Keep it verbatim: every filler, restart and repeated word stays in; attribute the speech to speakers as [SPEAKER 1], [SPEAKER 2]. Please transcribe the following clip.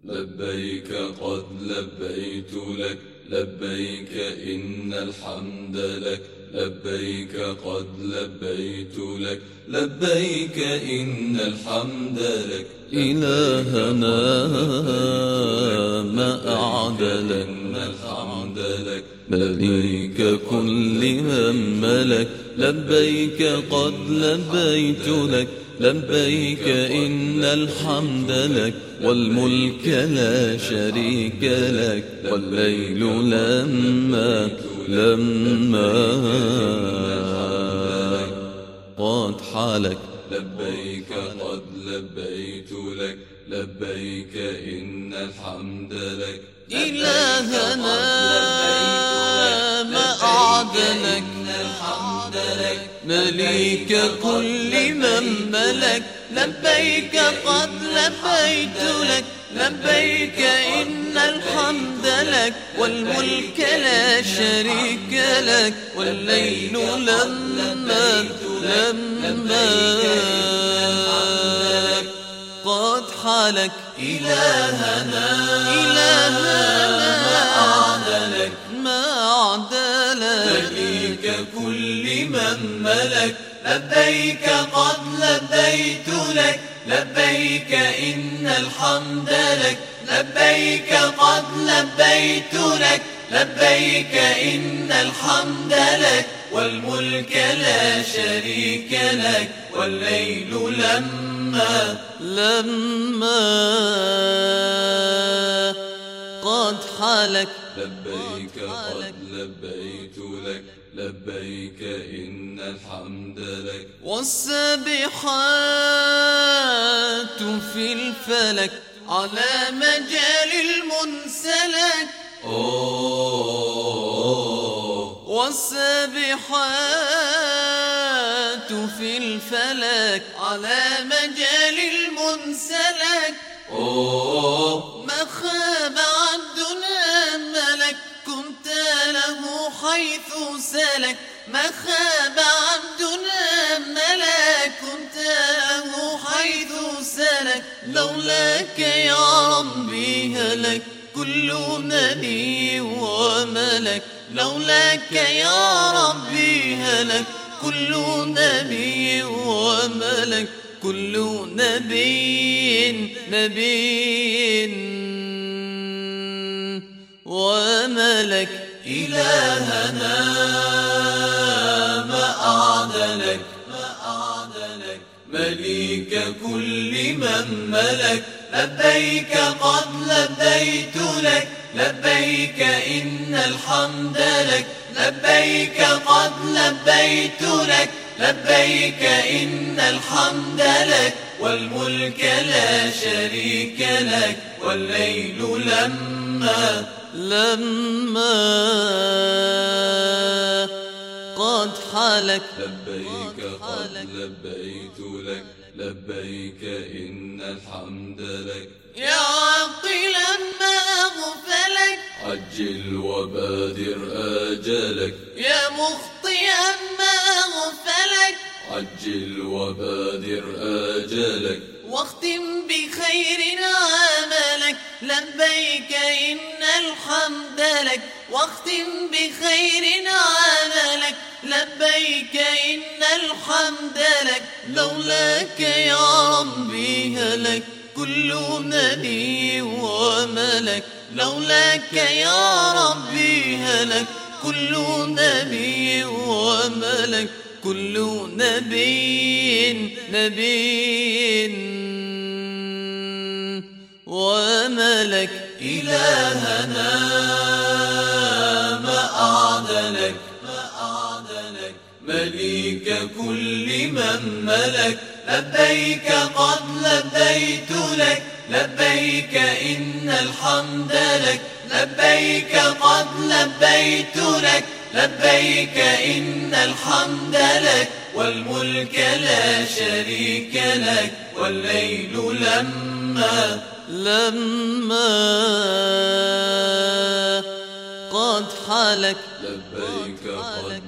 [SPEAKER 1] لبيك قد لبيت لك، لبيك إن الحمد لك، لبيك قد لبيت لك، لبيك إن الحمد لك.
[SPEAKER 2] إلهنا ما أعدلك،
[SPEAKER 1] الحمد لك
[SPEAKER 2] مليك كل من ملك، لبيك قد لبيت لك، لبيك إن الحمد لك، والملك لا شريك لك، والليل لما لما قد حالك.
[SPEAKER 1] لبيك قد لبيت لك، لبيك إن الحمد لك.
[SPEAKER 2] إلهنا ما أعدلك، مليك كل من ملك، لبيك قد لبيت لك، لبيك إن الحمد لك، والملك لا شريك لك، والليل لما لما قد حالك.
[SPEAKER 1] إلهنا
[SPEAKER 2] إلهنا
[SPEAKER 1] ما أعدلك،
[SPEAKER 2] ما أعدلك،
[SPEAKER 1] مليك كل من ملك، لبيك قد لبيت لك، لبيك إن الحمد لك، لبيك قد لبيت لك، لبيك إن الحمد لك، والملك لا شريك لك، والليل لما
[SPEAKER 2] لما قد حالك.
[SPEAKER 1] لبيك قد لبيت لك، لبيك إن الحمد لك.
[SPEAKER 2] والسابحات في الفلك على مجال المنسلك، والسابحات في الفلك على مجال المنسلك، ما خاب عبدنا ملك كنت له حيث سلك، ما خاب عبدنا ملك كنت له حيث سلك، لولاك يا ربي هلك كل نبي وملك، لولاك يا ربي هلك كل نبي وملك، كل نبي نبي وملك.
[SPEAKER 1] إلهنا ما أعدلك، مليك كل من ملك، لبيك قد لبيت لك، لبيك إن الحمد لك، لبيك قد لبيت لك، لبيك إن الحمد لك، والملك لا شريك لك، والليل لما
[SPEAKER 2] لما قد حالك.
[SPEAKER 1] لبيك قد لبيت لك، لبيك إن الحمد لك.
[SPEAKER 2] يا عاقلا ما أغفلك،
[SPEAKER 1] عجل وبادر آجلك،
[SPEAKER 2] يا مخطئا ما أغفلك،
[SPEAKER 1] عجل وبادر آجلك،
[SPEAKER 2] واختم بخير عملك، لبيك إن الحمد لك، واختم بخير عملك، لبيك إن الحمد لك، لولاك يا ربي هلك كل نبي وملك، لولاك يا ربي هلك كل نبي وملك، كل نبي نبي وملك.
[SPEAKER 1] إلهنا ما أعدلك، مليك كل من ملك، لبيك قد لبيت لك، لبيك إن الحمد لك، لبيك قد لبيت لك، لبيك إن الحمد لك، والملك لا شريك لك، والليل لما
[SPEAKER 2] لما قد حالك.
[SPEAKER 1] لبيك قد